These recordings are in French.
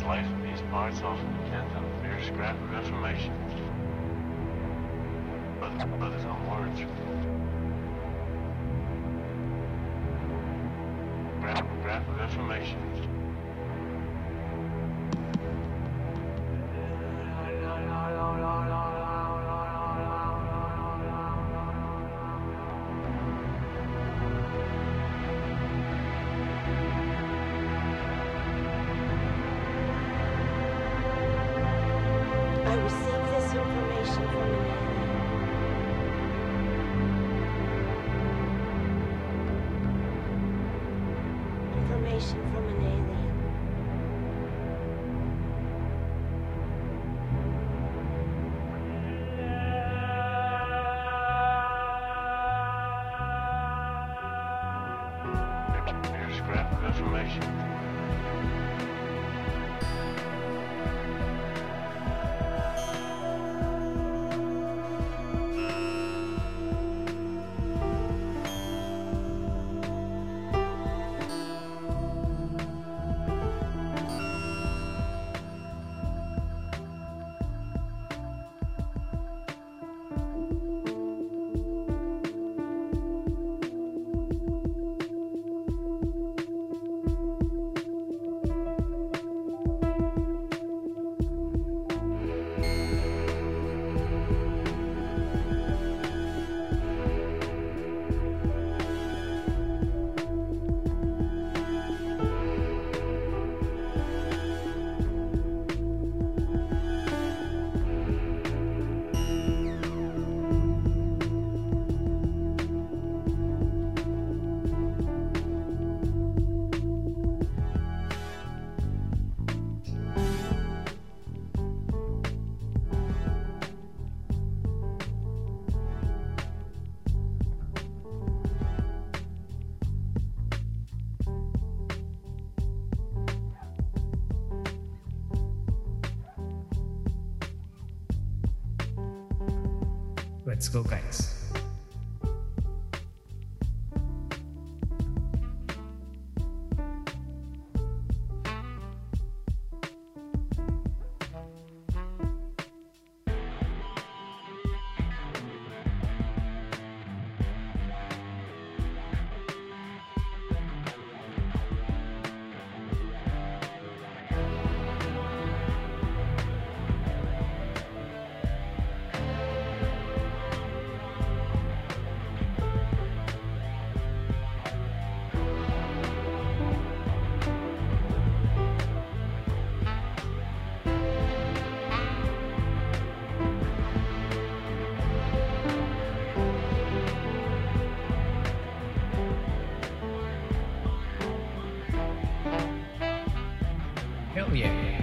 His life in these parts often depends on a mere scrap of information. But his own words. Scrap of information. I received this information from an alien. Information from an alien. Mere scrap of information. Let's go, guys. Hell yeah.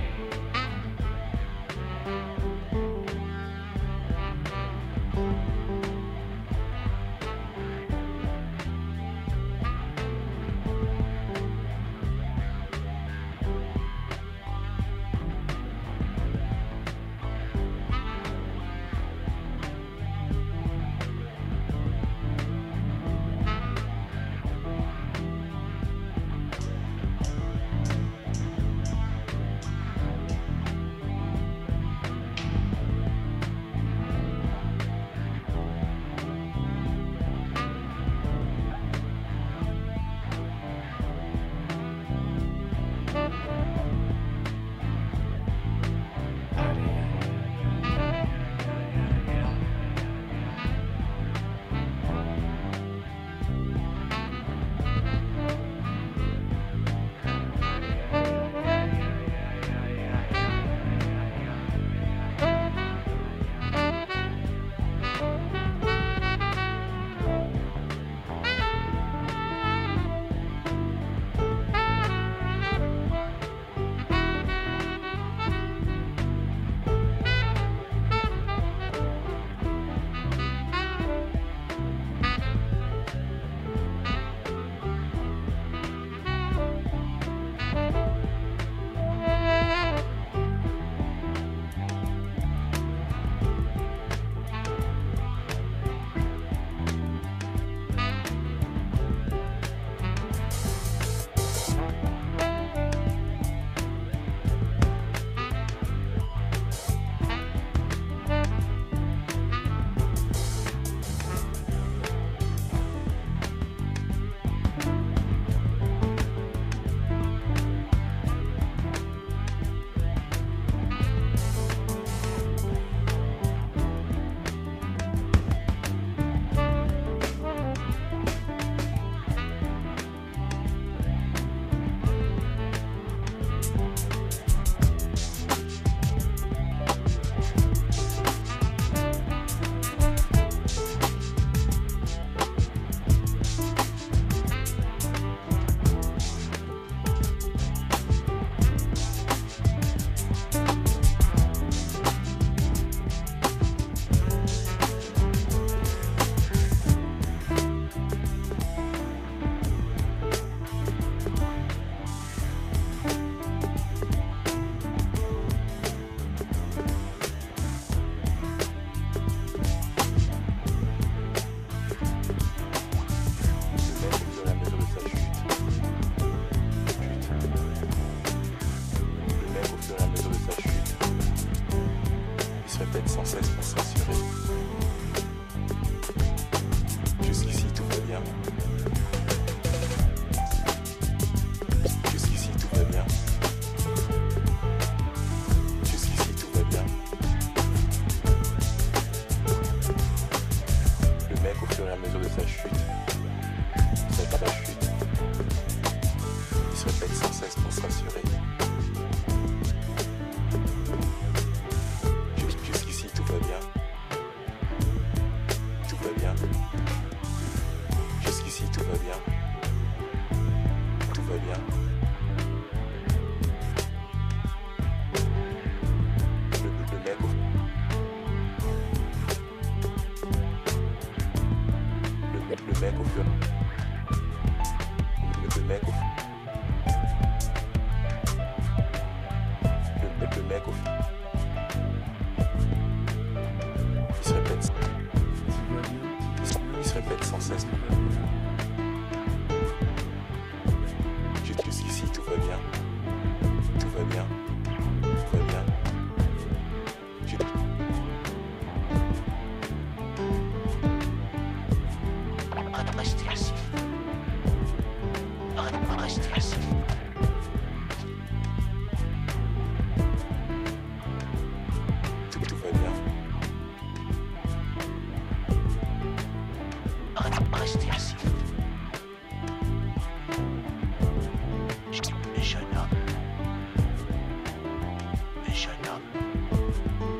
répète sans cesse pour se rassurer. Jusqu'ici tout va bien. Jusqu'ici tout va bien. Jusqu'ici tout va bien. Le mec, au fur et à mesure de sa chute, il se répète sans cesse pour se rassurer. Jusqu'ici tout va bien. Tout va bien. Jusqu'ici tout va bien. Tout va bien. Le mec au fur le mec au il se répète sans cesse. Jusqu'ici tout va bien. Tout va bien. Tout va bien. Tout va bien. Restez assis. Jeune homme. Jeune homme.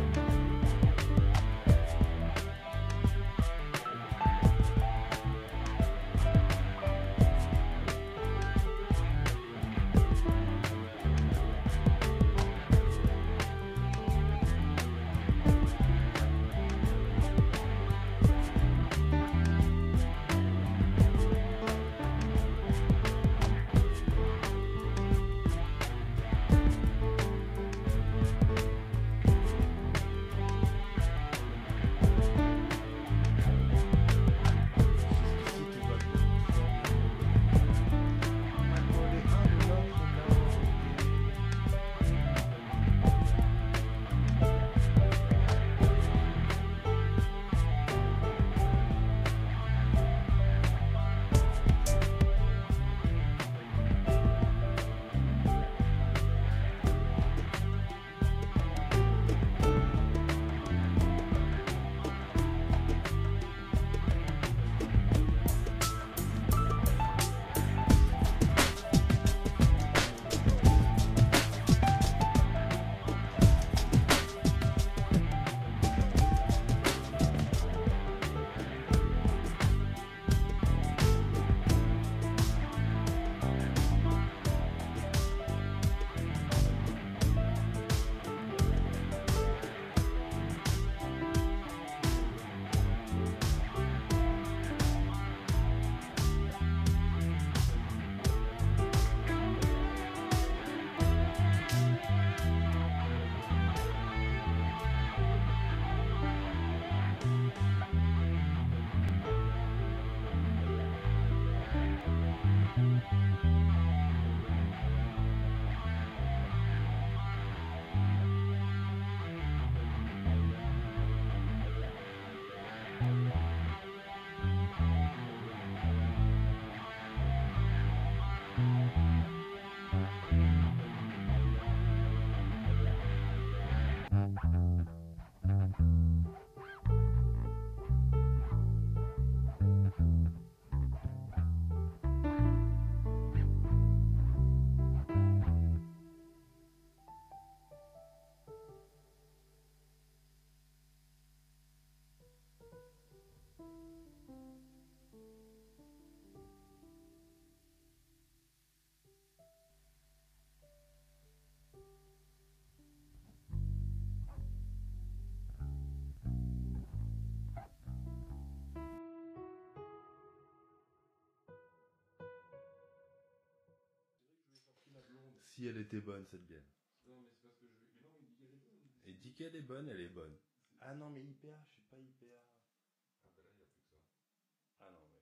Si elle était bonne, cette bière. Non, mais c'est parce que je. Mais non, il dit qu'elle est bonne. Et dit qu'elle est bonne, elle est bonne. Ah non, mais hyper, je suis pas hyper.